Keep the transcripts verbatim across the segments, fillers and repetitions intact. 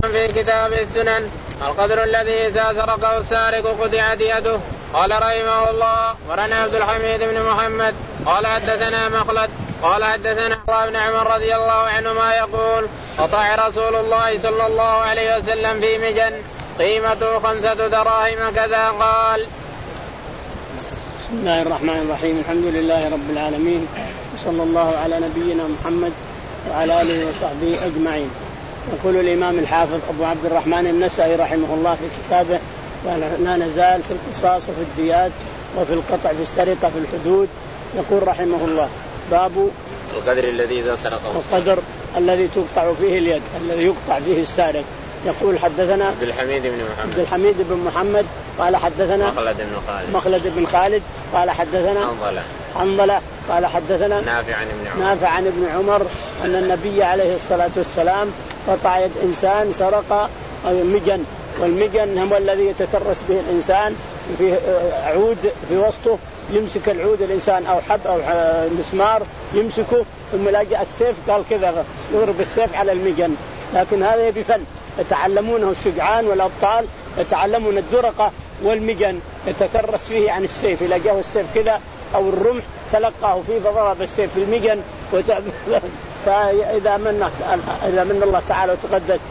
في كتاب السنن القدر الذي إذا سرقه السارق قطعت يده. قال رحمه الله ورنا عبد الحميد بن محمد قال حدثنا مخلد قال حدثنا الله بن عمر رضي الله عنهما يقول قطع رسول الله صلى الله عليه وسلم في مجن قيمته خمسة دراهم كذا قال. بسم الله الرحمن الرحيم. الحمد لله رب العالمين وصلى الله على نبينا محمد وعلى آله وصحبه أجمعين. يقول الإمام الحافظ أبو عبد الرحمن النسائي رحمه الله في كتابه لا نزال في القصاص وفي الديات وفي القطع في السرقة في الحدود. يقول رحمه الله باب القدر الذي إذا سرقه القدر الذي تقطع فيه اليد الذي يقطع فيه السارق. يقول حدثنا عبد الحميد بن محمد عبد الحميد بن محمد قال حدثنا مخلد بن خالد مخلد بن خالد قال حدثنا حنظلة حنظلة قال حدثنا نافع عن ابن عمر نافع عن ابن عمر أن النبي عليه الصلاة والسلام قطع يد إنسان سرق مجن، والمجن هو الذي يتترس به الإنسان في عود في وسطه يمسك العود الإنسان أو حب أو مسمار يمسكه ثم لاجأ السيف قال كذا يضرب السيف على المجن. لكن هذا يبي فن يتعلمونه الشجعان والأبطال يتعلمون الدرقة والمجن يتثرس فيه عن السيف. إذا جاءه السيف كذا أو الرمح تلقاه فيه فضرب السيف في المجن وت... فإذا من إذا من الله تعالى وتقدس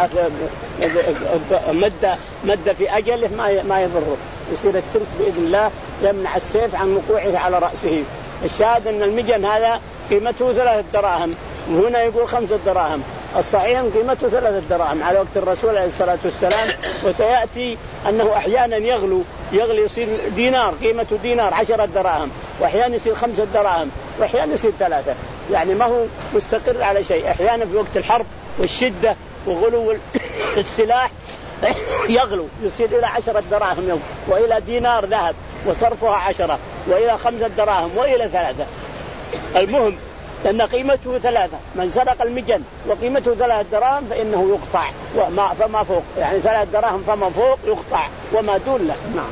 مد مد في أجله ما ما يضره يصير الترس بإذن الله يمنع السيف عن وقوعه على رأسه. الشاهد أن المجن هذا قيمته ثلاثة دراهم وهنا يقول خمسة دراهم. الصحيح قيمته ثلاثة دراهم على وقت الرسول عليه الصلاة والسلام، وسيأتي أنه أحيانا يغلو يغلي يصير دينار قيمته دينار عشرة دراهم وأحيانا يصير خمسة دراهم وأحيانا يصير ثلاثة، يعني ما هو مستقر على شيء. أحيانا في وقت الحرب والشدة وغلو السلاح يغلو يصير إلى عشرة دراهم يوم وإلى دينار ذهب وصرفها عشرة وإلى خمسة دراهم وإلى ثلاثة. المهم أن قيمته ثلاثة، من سرق المجن وقيمته ثلاثة دراهم فإنه يقطع وما فما فوق، يعني ثلاثة دراهم فما فوق يقطع وما دون له. نعم.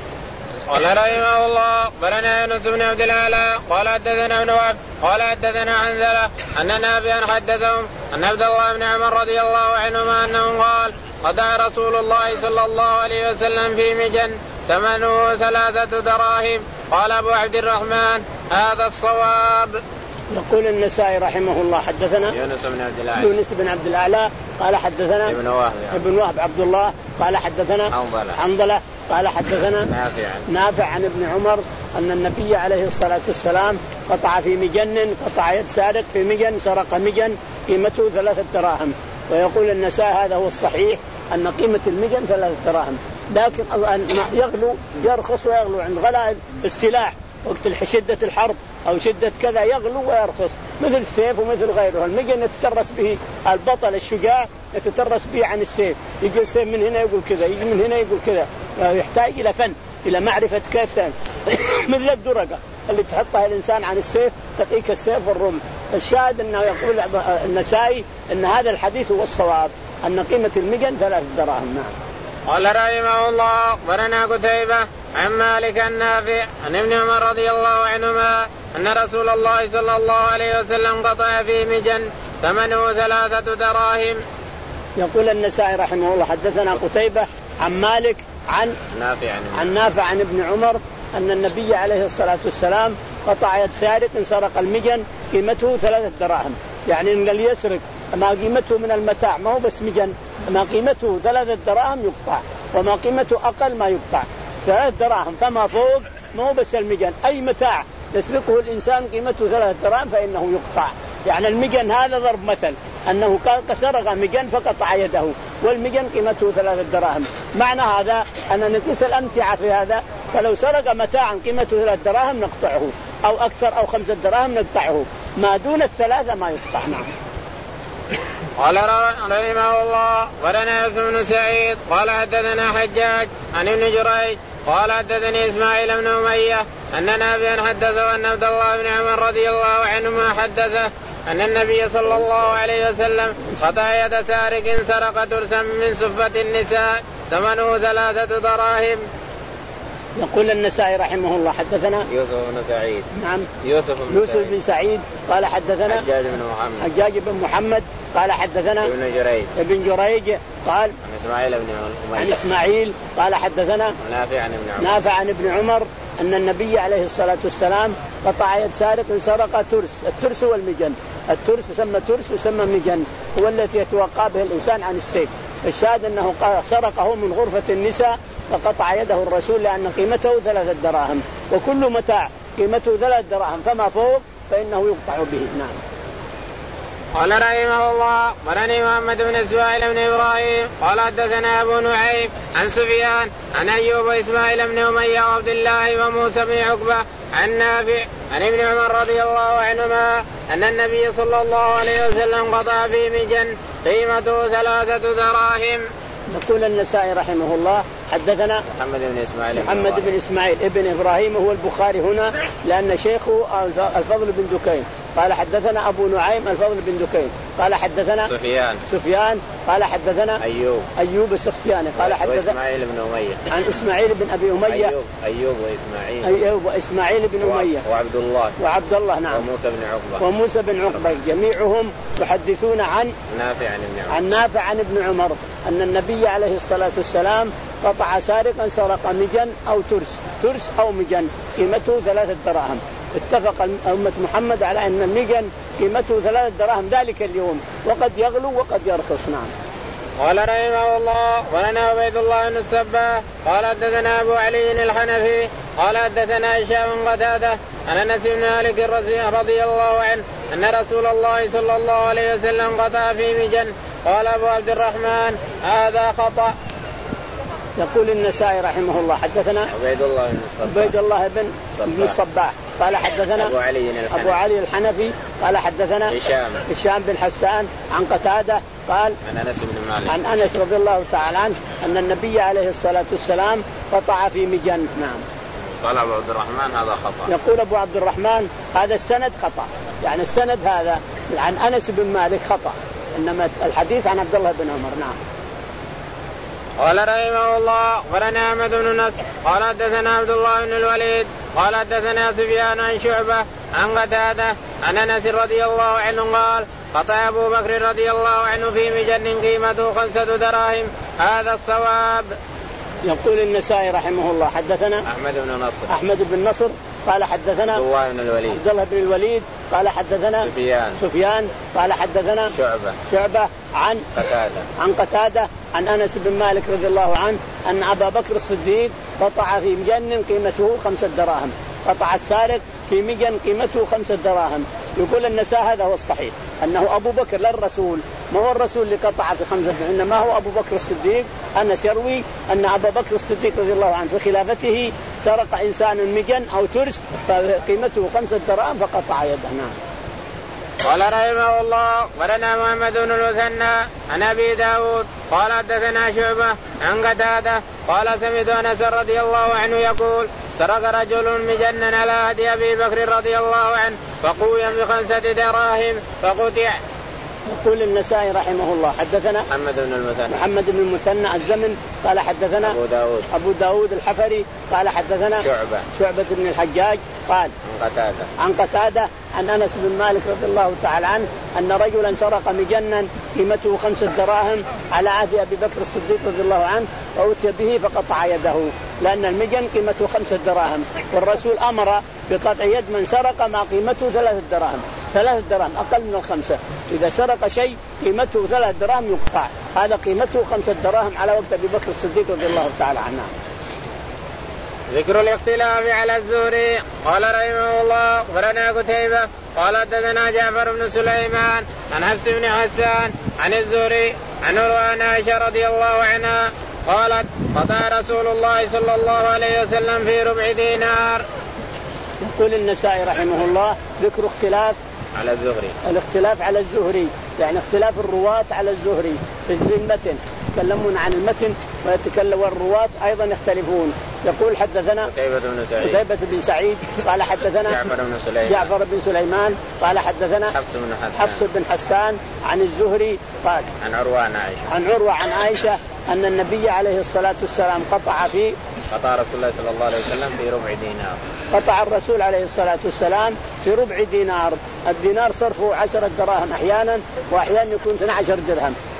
قال رحمه الله بلنا يونس بن عبد الأعلى قال حدثنا ابن وهب قال حدثنا عنزلة أن نافعا حدثهم أن عبد الله بن عمر رضي الله عنهما أنه قال قطع رسول الله صلى الله عليه وسلم في مجن ثمنه ثلاثة دراهم. قال أبو عبد الرحمن هذا الصواب. يقول النسائي رحمه الله حدثنا يونس بن عبد الأعلى يونس بن عبد الأعلى قال حدثنا ابن وهب ابن وهب عبد الله قال حدثنا حنظلة حنظلة قال حدثنا نافع نافع عن ابن عمر أن النبي عليه الصلاة والسلام قطع في مجن قطع يد سارق في مجن سرق مجن قيمته ثلاثة دراهم. ويقول النسائي هذا هو الصحيح أن قيمة المجن ثلاثة دراهم، لكن يغلو يرخص ويغلو عند غلاء السلاح وقت شدة الحرب أو شدة كذا يغلو ويرخص مثل السيف ومثل غيره. المجن يتترس به البطل الشجاع يتترس به عن السيف، يجي السيف من هنا يقول كذا يجي من هنا يقول كذا، يحتاج إلى فن إلى معرفة كيف ثاني مثل الدرقة اللي تحطها الإنسان عن السيف تقيك السيف والرمح. الشاهد أنه يقول النسائي أن هذا الحديث هو الصواب أن قيمة المجن ثلاث دراهم. نعم. قال رحمه الله أخبرنا قتيبة عن مالك النافع عن ابن عمر رضي الله عنهما أن رسول الله صلى الله عليه وسلم قطع في مجن ثمنه ثلاثة دراهم. يقول النسائي رحمه الله حدثنا قتيبة عن مالك عن نافع عن, عن نافع عن ابن عمر أن النبي عليه الصلاة والسلام قطع يد سارق سرق المجن قيمته ثلاثة دراهم، يعني إن اللي يسرق ما قيمته من المتاع ما هو بس مجن، ما قيمته ثلاثة دراهم يقطع وما قيمته أقل ما يقطع. ثلاثة دراهم فما فوق ما هو بس المجن، أي متاع يسرقه الإنسان قيمته ثلاثة دراهم فإنه يقطع. يعني المجن هذا ضرب مثل أنه سرق مجن فقطع يده والمجن قيمته ثلاثة دراهم. معنى هذا أن نقيس الأمتعة في هذا، فلو سرق متاعا قيمته ثلاثة دراهم نقطعه أو أكثر أو خمسة دراهم نقطعه، ما دون الثلاثة ما يقطع. نعم. قال رحمه الله ولنا يوسف بن سعيد قال حدثنا حجاج عن ابن جريج قال حدثني إسماعيل بن أمية أن نافعا حدثه أن عبد الله بن عمر رضي الله عنهما حدثه أن النبي صلى الله عليه وسلم قطع يد سارق سرق ترسا من صفة النساء ثمنه ثلاثة دراهم. يقول النسائي رحمه الله حدثنا يوسف بن سعيد نعم يوسف بن, يوسف بن سعيد قال حدثنا حجاج بن محمد حجاج بن محمد قال حدثنا ابن جريج ابن جريج قال عن إسماعيل بن أمية عن إسماعيل قال حدثنا نافع عن ابن عمر نافع عن ابن عمر أن النبي عليه الصلاة والسلام قطع يد سارق سرق ترس. الترس هو المجن، الترس يسمى ترس ويسمى مجن، هو التي يتوقع به الإنسان عن السيف. الشاهد أنه سرقه من غرفة النساء فقطع يده الرسول لأن قيمته ثلاثة دراهم، وكل متاع قيمته ثلاثة دراهم فما فوق فإنه يقطع به. نعم. قال رحمه الله ورني محمد بن إسماعيل بن إبراهيم قال حدثنا أبو نعيم عن سفيان عن أيوب وإسماعيل بن أمية وعبد الله وموسى بن عقبة عن نافع عن ابن عمر رضي الله عنهما أن النبي صلى الله عليه وسلم قطع في مجن قيمته ثلاثة دراهم. يقول النسائي رحمه الله حدثنا محمد بن إسماعيل محمد بن إسماعيل ابن إبراهيم هو البخاري هنا لأن شيخه الفضل بن دكين قال حدثنا أبو نعيم الفضل بن دكين قال حدثنا سفيان سفيان قال حدثنا أيوب أيوب السختياني قال حدثنا إسماعيل بن أمية عن إسماعيل بن أبي أمية أيوب أيوب وإسماعيل أيوب وإسماعيل بن أمية وعبد الله وعبد الله نعم وموسى بن عقبة وموسى بن عقبة جميعهم يحدثون عن نافع عن ابن عمر عن نافع عن ابن عمر أن النبي عليه الصلاة والسلام قطع سارقا سرق مجن أو ترس ترس أو مجن قيمته ثلاثة دراهم. اتفق أمة محمد على أن المجن قيمته ثلاثة دراهم ذلك اليوم وقد يغلو وقد يرخص. نعم. قال رحمه الله ولنا عبيد الله بن الصباح قال حدثنا أبو علي الحنفي قال حدثنا هشام قتادة عن أنس بن مالك رضي الله عنه أن رسول الله صلى الله عليه وسلم قطع في مجن. قال أبو عبد الرحمن هذا خطأ. يقول النسائي رحمه الله حدثنا عبيد الله بن الصباح عبيد الله بن بن الصباح قال حدثنا أبو علي الحنفي أبو علي الحنفي قال حدثنا هشام هشام بن حسان عن قتادة قال عن أنس بن مالك عن أنس رضي الله تعالى عنه أن النبي عليه الصلاة والسلام قطع في مجن. نعم. قال أبو عبد الرحمن هذا خطأ. يقول أبو عبد الرحمن هذا السند خطأ، يعني السند هذا عن أنس بن مالك خطأ، إنما الحديث عن عبد الله بن عمر. نعم. قال رحمه الله ولنا أحمد بن نصر قال حدثنا عبد الله بن الوليد قال حدثنا سفيان عن شعبة عن قتادة عن أنس رضي الله عنه قال قطع أبو بكر رضي الله عنه في مجن قيمته خمسة دراهم هذا الصواب. يقول النسائي رحمه الله حدثنا أحمد بن نصر أحمد بن نصر قال حدثنا عبد الله بن الوليد عبد الله بن الوليد قال حدثنا سفيان سفيان قال حدثنا شعبة شعبة عن قتادة عن قتادة عن أنس بن مالك رضي الله عنه أن أبا بكر الصديق قطع في مجن قيمته خمسة دراهم. قطع السارق في مجن قيمته خمسة دراهم. يقول النسائي هذا هو الصحيح أنه أبو بكر لا الرسول، ما هو الرسول اللي قطع في خمسة دراهم، إنما هو أبو بكر الصديق. أنس يروي أن أبا بكر الصديق رضي الله عنه في خلافته سرق إنسان مجن أو ترس فقيمته خمسة دراهم فقطع يده. نعم. قال رحمه الله ولنا محمد بن المثنى عن أبي داود قال حدثنا شعبة عن قتادة قال سمعت أنس رضي الله عنه يقول سرق رجل مجنا على عهد أبي بكر رضي الله عنه فقوي بخمسة دراهم فقطع. يقول النسائي رحمه الله حدثنا محمد بن المثنى محمد بن المثنى الزمن قال حدثنا أبو داود أبو داود الحفري قال حدثنا شعبة شعبة بن الحجاج قال عن قتادة عن قتادة عن أنس بن مالك رضي الله تعالى عنه أن رجلا سرق مجنا قيمته خمسة دراهم على عهد أبي بكر الصديق رضي الله عنه فأتي به فقطع يده لأن المجن قيمته خمسة دراهم، والرسول أمر بقطع يد من سرق ما قيمته ثلاثة دراهم ثلاثة دراهم أقل من الخمسة. إذا سرق شيء قيمته ثلاثة دراهم يقطع، هذا قيمته خمسة دراهم على وقت أبي بكر الصديق رضي الله تعالى عنه. ذكر الاختلاف على الزهري. قال رحمه الله أخبرنا قتيبة قال حدثنا جعفر بن سليمان عن حفص بن حسان عن الزهري عن عروة عائشة رضي الله عنها قالت قطع رسول الله صلى الله عليه وسلم في ربع دينار. يقول النسائي رحمه الله ذكر اختلاف على الزهري، الاختلاف على الزهري يعني اختلاف الرواة على الزهري في المتن، يتكلمون عن المتن ويتكلم والرواة أيضا يختلفون. يقول حدثنا قتيبة بن سعيد قتيبة بن سعيد قال حدثنا جعفر بن سليمان جعفر بن سليمان قال حدثنا حفص بن حسان حفص بن حسان عن الزهري قال عن عروة عن عائشة عن عروة عن عائشة أن النبي عليه الصلاة والسلام قطع في قطع رسول الله صلى الله عليه وسلم في ربع دينار. قطع الرسول عليه الصلاة والسلام في ربع دينار. الدينار صرفه عشرة دراهم أحيانا وأحيانا يكون اثنا عشر درهم،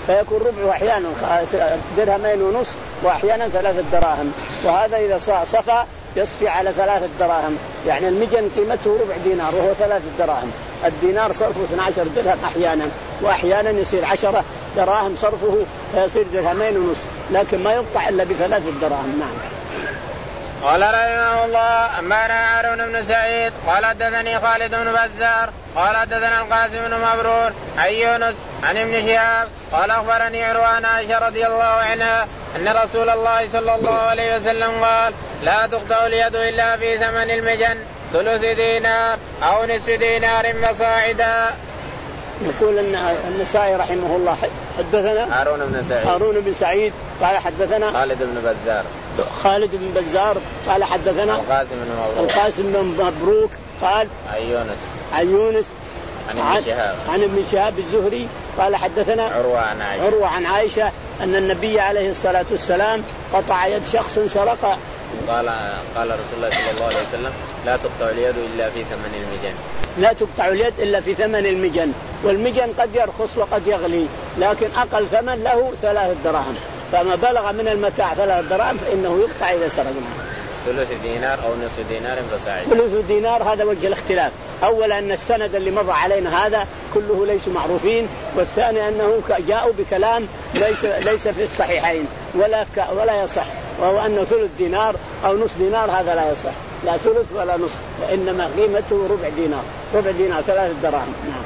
فيكون ربع أحيانا درهمين ونصف وأحيانا ثلاثة دراهم. وهذا إذا صفى يصفي على ثلاثة دراهم، يعني المجن قيمته ربع دينار وهو ثلاثة دراهم. الدينار صرفه اثنا عشر درهم أحيانا، وأحيانا يصير عشرة دراهم صرفه فيصير درهمين ونصف، لكن ما يقطع إلا بثلاثة دراهم. نعم. قال رحمه الله أنبأنا هارون بن سعيد قال حدثني خالد بن بزار قال حدثنا القاسم بن مبرور عن يونس عن ابن شهاب قال أخبرني عروة عن عائشة رضي الله عنها أن رسول الله صلى الله عليه وسلم قال لا تقطع اليد إلا في ثمن المجن ثلث دينار أو نصف دينار فصاعدا. يقول أن النسائي رحمه الله حدثنا هارون بن سعيد هارون بن سعيد قال حدثنا خالد بن بزار خالد بن بزار قال حدثنا القاسم بن مبروك القاسم بن مبروك قال عن يونس عن يونس عن ابن شهاب عن ابن شهاب الزهري قال حدثنا عروة عن عائشة عروة عن عائشة أن النبي عليه الصلاة والسلام قطع يد شخص سرق. قال قال رسول الله صلى الله عليه وسلم لا تقطع اليد إلا في ثمن المجن لا تقطع اليد إلا في ثمن المجن، والمجن قد يرخص وقد يغلي، لكن أقل ثمن له ثلاثة دراهم، فما بلغ من المتاع ثلاثة دراهم فإنه يقطع إذا سرقنا. ثلث دينار أو نصف دينار فصاعدا. ثلث دينار هذا وجه الاختلاف. أولا أن السند اللي مضى علينا هذا كله ليسوا معروفين، والثاني أنه جاءوا بكلام ليس ليس في الصحيحين ولا ولا يصح، وهو أنه ثلث دينار أو نصف دينار هذا لا يصح، لا ثلث ولا نصف، وإنما قيمته ربع دينار، ربع دينار ثلاثة دراهم. نعم.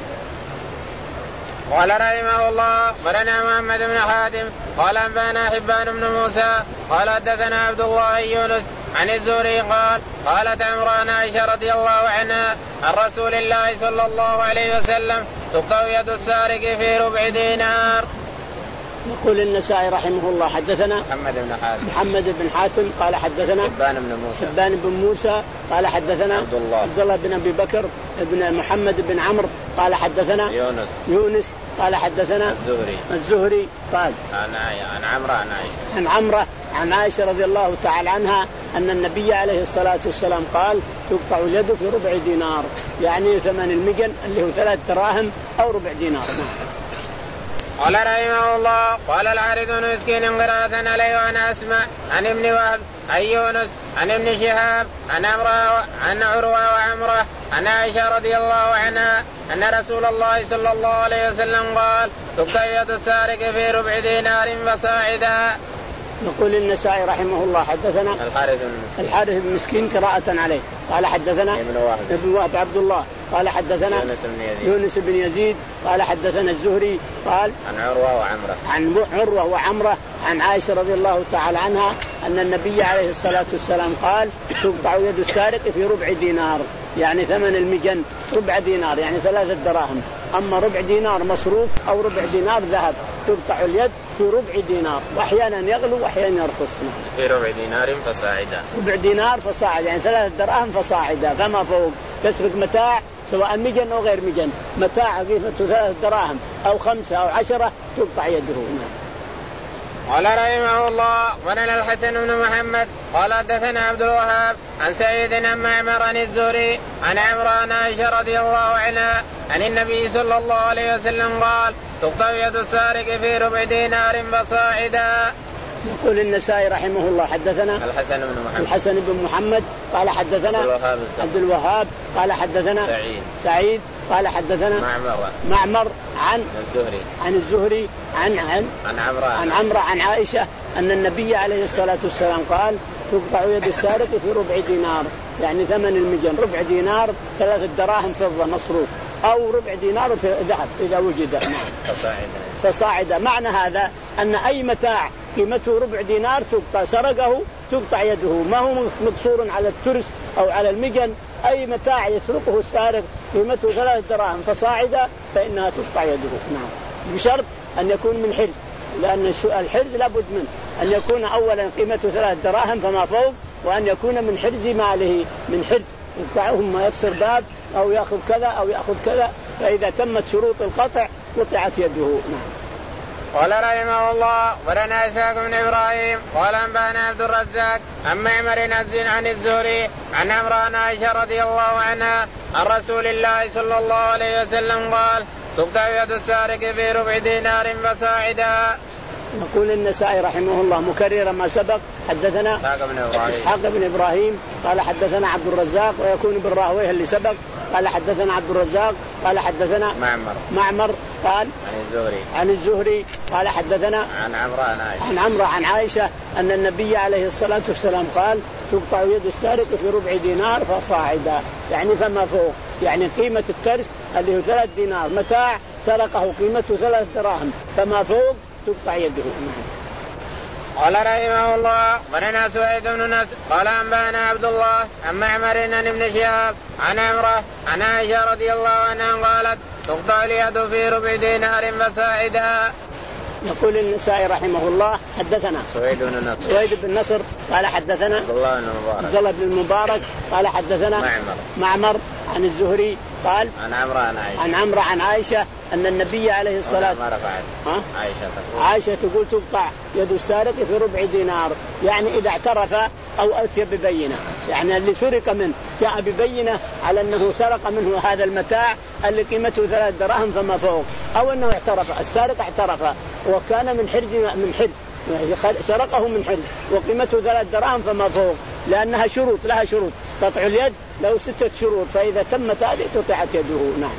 قال رحمه الله أخبرنا محمد بن حاتم قال أنبأنا حبان بن موسى قال حدثنا عبد الله يونس عن الزهري قال قالت عمران عائشة رضي الله عنها عن رسول الله صلى الله عليه وسلم تقطع يد السارق في ربع دينار. يقول النسائي رحمه الله حدثنا محمد بن حاتم محمد بن حاتم قال حدثنا حبان بن موسى حبان بن موسى قال حدثنا عبد الله عبد الله بن أبي بكر بن محمد بن عمرو قال حدثنا يونس يونس قال حدثنا الزهري الزهري قال عن عن عمرو عن عائشة عن عمرو عن عائشة رضي الله تعالى عنها أن النبي عليه الصلاة والسلام قال تقطع اليد في ربع دينار، يعني ثمن المجن اللي هو ثلاث دراهم أو ربع دينار. قال رحمه الله قال الحارث بن مسكين قراءة عليه وأنا أسمع عن ابن وهب عن يونس عن ابن شهاب عن عمرو عن عروة وعمرة عن عائشة رضي الله عنها أن رسول الله صلى الله عليه وسلم قال تقطع يد السارق في ربع دينار فصاعدا. يقول النسائي رحمه الله حدثنا الحارث بن مسكين الحارث بن مسكين قراءة عليه قال حدثنا ابن وهب ابن وهب عبد الله قال حدثنا يونس بن يزيد يونس بن يزيد قال حدثنا الزهري قال عن عروة وعمرة عن عروة وعمرة عن عائشة رضي الله تعالى عنها أن النبي عليه الصلاة والسلام قال تقطع يد السارق في ربع دينار، يعني ثمن المجن ربع دينار يعني ثلاثة دراهم، أما ربع دينار مصروف أو ربع دينار ذهب تقطع اليد في ربع دينار، وأحيانا يغلو وأحيانا يرخص. في ربع دينار فصاعدا. ربع دينار فصاعدا يعني ثلاثة دراهم فصاعدا فما فوق. تسرق متاع سواء مجن أو غير مجن، متاع قيمته ثلاثة دراهم أو خمسة أو عشرة تقطع يده. قال رحمه الله ولنا الحسن بن محمد قال حدثنا عبد الوهاب عن سعيد عن معمر عن الزهري عن عمران عائشة رضي الله عنها عن النبي صلى الله عليه وسلم قال تقطع يد السارق في ربع دينار فصاعدا. يقول النسائي رحمه الله حدثنا الحسن بن محمد الحسن بن محمد قال حدثنا عبد الوهاب, عبد الوهاب قال حدثنا سعيد سعيد قال حدثنا معمر معمر عن الزهري عن الزهري عن عن عن عمرو عن عمرو عن عائشة أن النبي عليه الصلاة والسلام قال تقطع يد السارق في ربع دينار، يعني ثمن المجن ربع دينار ثلاثة دراهم فضة مصروف أو ربع دينار في ذهب إذا وجد فصاعدا. فصاعدا معنى هذا أن أي متاع قيمته ربع دينار تقطع، سرقه تقطع يده، ما هو مقصور على الترس أو على المجن، أي متاع يسرقه السارق قيمته ثلاث دراهم فصاعدا فإنها تقطع يده. نعم، بشرط أن يكون من حرز، لأن الحرز لابد منه أن يكون أولا قيمته ثلاث دراهم فما فوق، وأن يكون من حرز ماله، من حرز يقطعهم ما يكسر باب أو يأخذ كذا أو يأخذ كذا، فإذا تمت شروط القطع قطعت يده. نعم. قال رحمه الله ولنا إسحاق بن إبراهيم قال أنبأنا عبد الرزاق عن معمر عن الزهري عن عمران عائشة رضي الله عنها عن رسول الله صلى الله عليه وسلم قال تقطع يد السارق في ربع دينار فصاعدا. يقول النسائي رحمه الله مكرر ما سبق. حدثنا إسحاق بن إبراهيم قال حدثنا عبد الرزاق ويكون بالراهويه اللي سبق. قال حدثنا عبد الرزاق قال حدثنا معمر معمر قال عن الزهري عن الزهري قال حدثنا عن عمرو عن عائشة عن عمرو عن عائشة أن النبي عليه الصلاة والسلام قال تقطع يد السارق في ربع دينار فصاعدا، يعني فما فوق، يعني قيمة الترس اللي هو ثلاث دينار متاع سرقه قيمته ثلاث دراهم فما فوق تقطع يده. قال رحمه الله ولنا سويد بن نصر قال أنبأنا عبد الله عن معمر عن ابن شهاب عن عمرو عن عائشة رضي الله عنها قالت تقطع اليد في ربع دينار فصاعدا. يقول النسائي رحمه الله حدثنا سويد بن نصر سويد بن نصر قال حدثنا عبد الله بن المبارك عبد الله بن المبارك قال حدثنا معمر معمر عن الزهري قال عن عمرو عن عائشة عن عمرو عن عائشة أن النبي عليه الصلاة والسلام عائشة تقول عائشة تقول تقطع يد السارق في ربع دينار، يعني إذا اعترف أو أتي ببينة، يعني اللي سرق منه جاء ببينة على أنه سرق منه هذا المتاع اللي قيمته ثلاث دراهم فما فوق، أو أنه اعترف السارق اعترف وكان من حرز من حرز سرقه من حرز وقيمته ثلاث دراهم فما فوق، لأنها شروط لها شروط تقطع اليد له ستة شروط فإذا تمت هذه قطعت يده. نعم.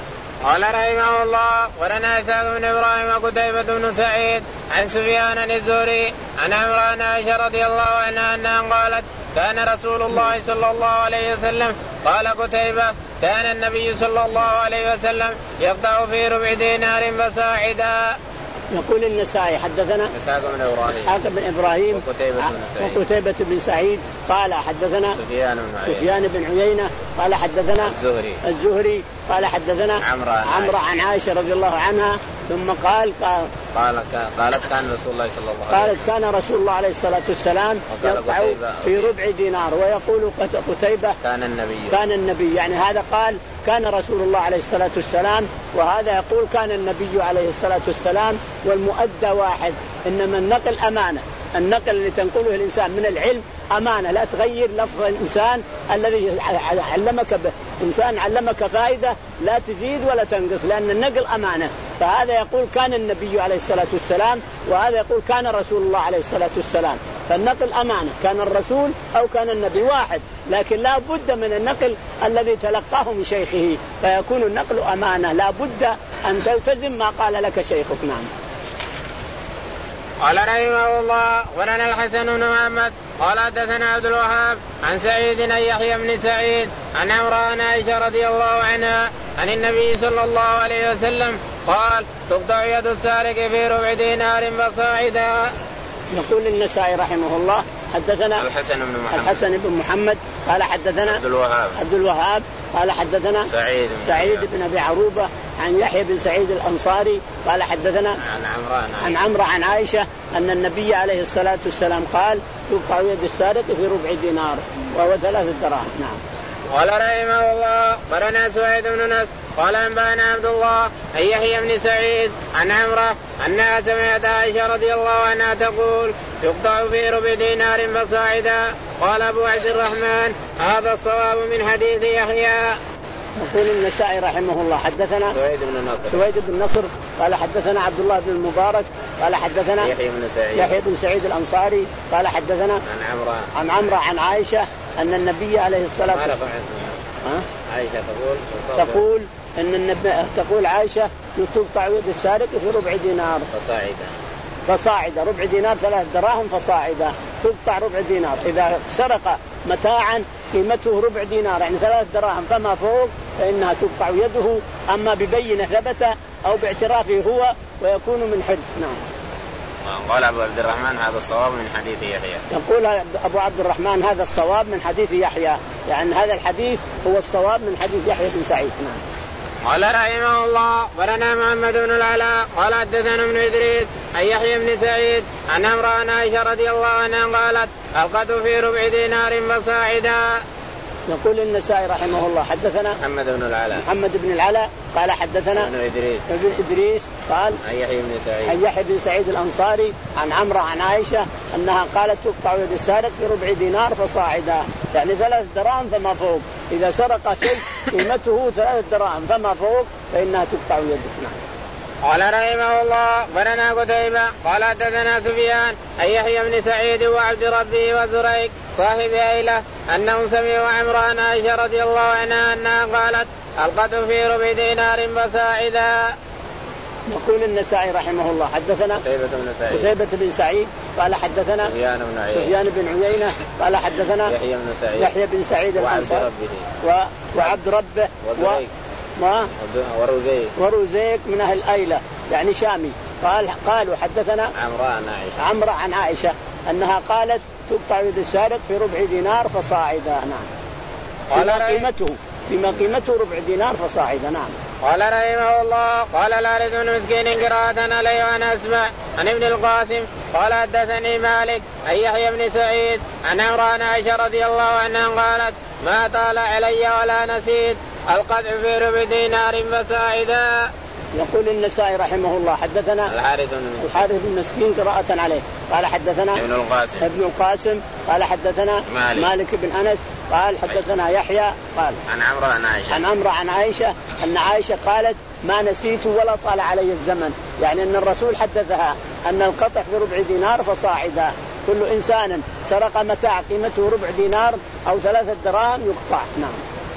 قال رحمه الله ولنا إسحاق بن إبراهيم وقتيبة بن سعيد عن سفيان عن الزهري عن عمرو عن عائشة رضي الله عنها أنها قالت كان رسول الله صلى الله عليه وسلم قال قتيبة كان النبي صلى الله عليه وسلم يقطع في ربع دينار فصاعدا. يقول النسائي حدثنا إسحاق بن إبراهيم إسحاق بن إبراهيم وقتيبة بن سعيد وقتيبة بن سعيد قال حدثنا سفيان بن عيينة سفيان بن عيينة قال حدثنا الزهري الزهري قال حدثنا عمرو عمرو عن عائشة رضي الله عنها ثم قال قال قال قالت كان رسول الله صلى الله عليه قالت كان رسول الله عليه الصلاة والسلام يقطع في ربع دينار، ويقول قتيبة كان النبي كان النبي يعني هذا قال كان رسول الله عليه الصلاة والسلام، وهذا يقول كان النبي عليه الصلاة والسلام، والمؤدى واحد، إنما النقل أمانة، النقل اللي تنقله الإنسان من العلم أمانة، لا تغير لفظ الإنسان الذي علمك به، إنسان علمك فائدة لا تزيد ولا تنقص، لأن النقل أمانة. فهذا يقول كان النبي عليه الصلاة والسلام، وهذا يقول كان رسول الله عليه الصلاة والسلام، فالنقل أمانة، كان الرسول أو كان النبي واحد، لكن لا بد من النقل الذي تلقاه من شيخه، فيكون النقل أمانة، لا بد أن تلتزم ما قال لك شيخك. نعم. قال رحمه الله ولنا الحسن بن محمد قال حدثنا عبد الوهاب عن سعيد عن يحيى بن سعيد عن عمرو عن عائشة رضي الله عنها عن النبي صلى الله عليه وسلم قال تقطع يد السارق في ربع دينار فصاعدا. يقول النسائي رحمه الله حدثنا الحسن بن محمد الحسن بن محمد قال حدثنا عبد الوهاب عبد الوهاب قال حدثنا سعيد سعيد بن أبي عروبة عن يحيى بن سعيد الأنصاري قال حدثنا عن عمرو عن عمرو عن عائشة أن النبي عليه الصلاة والسلام قال تقطع يد السارق في ربع دينار وهو ثلاثة دراهم. نعم. قال رحمه الله برنا سويد بن نصر قال أنبأنا عبد الله عن يحيى بن سعيد عن عمرو أنها سمعت عائشة رضي الله عنها تقول يقطع في ربع دينار فصاعدا. قال أبو عبد الرحمن هذا الصواب من حديث يحيى. يقول النسائي رحمه الله حدثنا سويد بن نصر سويد بن نصر قال حدثنا عبد الله بن المبارك قال حدثنا يحيى بن سعيد يحيى بن سعيد الأنصاري قال حدثنا عن عمرو عن عمرو عن عائشة أن النبي عليه الصلاة والسلام عائشة تقول تقول أن النبي تقول عائشة تقطع يد السارق في ربع دينار فصاعدا فصاعدا ربع دينار ثلاث دراهم فصاعدا، تقطع ربع دينار إذا سرق متاعا قيمته ربع دينار يعني ثلاث دراهم فما فوق فإنها تقطع يده، أما ببينة ثبت أو باعترافه هو ويكون من حرز. نعم. قال أبو عبد الرحمن هذا الصواب من حديث يحيى. يقول أبو عبد الرحمن هذا الصواب من حديث يحيى، يعني هذا الحديث هو الصواب من حديث يحيى بن سعيد. نعم. قال رحمه الله ولنا محمد بن العلاء قال حدثنا ابن إدريس عن يحيى بن سعيد عن عمرو عن عائشة رضي الله عنها قالت ألقت في ربع دينار فصاعدا. يقول النسائي رحمه الله حدثنا محمد بن العلاء محمد بن العلاء قال حدثنا ابن إدريس ابن إدريس قال عن يحيى بن سعيد عن يحيى بن سعيد الأنصاري عن عمرو عن عائشة أنها قالت تقطع يد السارق في ربع دينار فصاعدا، يعني ثلاث دراهم فما فوق، إذا سرق شيء قيمته ثلاث دراهم فما فوق فإنها تقطع يدك. نعم. قال رحمه الله أخبرنا قتيبة قال حدثنا سفيان أن يحيى بن سعيد وعبد ربه وزريق صاحب أيلة أنهم سمعوا عمران عائشة رضي الله عنها أنها قالت القدر في ربع دينار فساعدا. يقول النسائي رحمه الله حدثنا قتيبة بن سعيد قتيبة بن سعيد قال حدثنا سفيان بن عيينة سفيان بن عيينة قال حدثنا يحيى بن سعيد يحيى بن سعيد الأنصاري و... وعبد ربه و... و... ورزيق ورزيق من أهل أيلة يعني شامي. قال قالوا حدثنا عمرو عن عائشة عمرو عن عائشة أنها قالت تقطع يد السارق في ربع دينار فصاعدا. نعم. فيما قيمته فيما قيمته ربع دينار فصاعدا. نعم. قال رحمه الله قال لا رزق من مسكين قراءة عليه وأنا أسمع عن ابن القاسم قال حدثني مالك أن يحيى بن سعيد عن عمرو عن عائشة رضي الله عنها قالت ما طال علي ولا نسيت القطع في ربع دينار فساعدا. يقول النسائي رحمه الله حدثنا الحارث الحارث بن مسكين قراءة عليه قال حدثنا ابن القاسم ابن القاسم قال حدثنا مالك, مالك بن أنس قال حدثنا يحيى قال عن عمرو عن عائشة عن عمرو عن عائشة أن عائشة قالت ما نسيت ولا طال علي الزمن يعني أن الرسول حدثها أن القطع في ربع دينار فصاعدا. كل إنسان سرق متاع قيمته ربع دينار أو ثلاثة دراهم يقطع. نعم.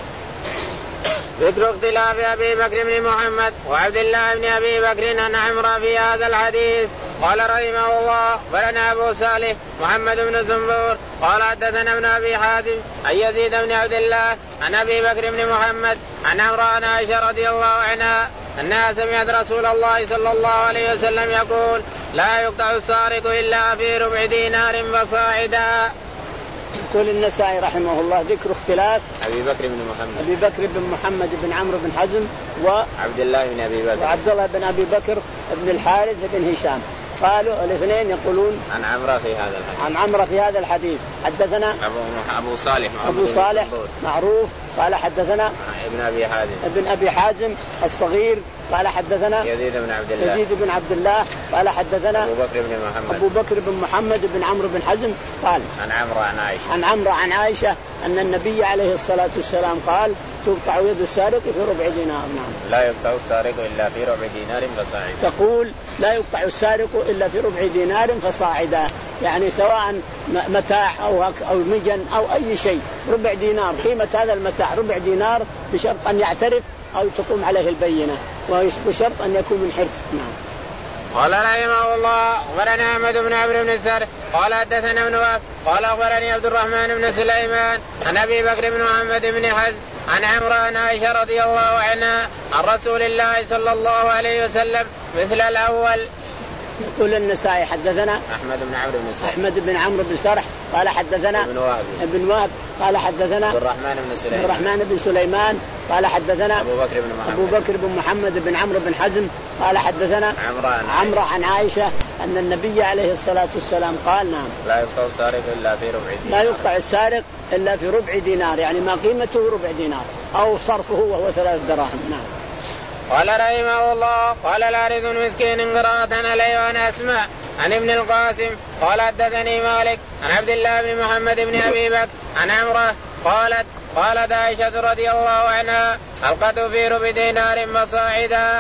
ذكر اختلاف أبي بكر بن محمد وعبد الله بن أبي بكر عن عمرو في هذا الحديث. قال رحمه الله أخبرنا أبو صالح محمد بن زنبور قال حدثنا ابن أبي حاتم أن يزيد بن عبد الله عن أبي بكر بن محمد عن عمرو عن عائشة رضي الله عنها أنها سمعت رسول الله صلى الله عليه وسلم يقول لا يقطع السارق إلا في ربع دينار فصاعدا. يقول النسائي رحمه الله ذكر اختلاف أبي بكر بن محمد أبي بكر بن محمد بن عمرو بن حزم وعبد الله بن أبي بكر وعبد الله بن أبي بكر بن الحارث بن هشام قالوا الاثنين يقولون عن عمرو في هذا الحديث عن عمرو في هذا الحديث. حدثنا أبو, أبو صالح أبو صالح معروف قال حدثنا ابن أبي حازم ابن أبي حازم الصغير قال حدثنا يزيد بن عبد الله يزيد بن عبد الله قال حدثنا أبو بكر بن محمد أبو بكر بن محمد بن عمرو بن حزم قال عن عمرو عن عائشة عن عمرو عن عائشة أن النبي عليه الصلاة والسلام قال تقطع يد السارق في ربع دينار. نعم. لا يقطع السارق إلا في ربع دينار فصاعدا. تقول لا يقطع السارق إلا في ربع دينار فصاعدا يعني سواء متاع أو أو مجن أو أي شيء ربع دينار قيمة هذا المتاع ربع دينار بشرط أن يعترف أو تقوم عليه البينة وبشرط أن يكون من حرص. نعم. قال رحمه الله أخبرنا أحمد بن عمرو بن السر قال حدثنا ابن وهب قال أخبرني عبد الرحمن بن سليمان عن أبي بكر بن محمد بن حزم عن عمرو عن عائشة رضي الله عنها عن رسول الله صلى الله عليه وسلم مثل الأول. يقول النسائي حدثنا أحمد بن عمرو بن سرح أحمد بن عمرو بن سرح قال حدثنا ابن وهب ابن وهب قال حدثنا عبد الرحمن بن سليمان عبد الرحمن بن سليمان قال حدثنا أبو بكر بن محمد أبو بكر بن محمد بن عمرو بن حزم قال حدثنا عمرو عن عائشة أن النبي عليه الصلاة والسلام قال نعم لا يقطع السارق إلا في ربع دينار لا يقطع السارق إلا في ربع دينار يعني ما قيمته ربع دينار أو صرفه وهو ثلاث دراهم. نعم. قال رحمه الله قال لا رزق مسكين قراءة عليه وأنا أسمع عن ابن القاسم قال حدثني مالك عن عبد الله بن محمد بن أبي بكر عن عمرو قالت قالت عائشة رضي الله عنها القطع في ربع دينار فصاعدا.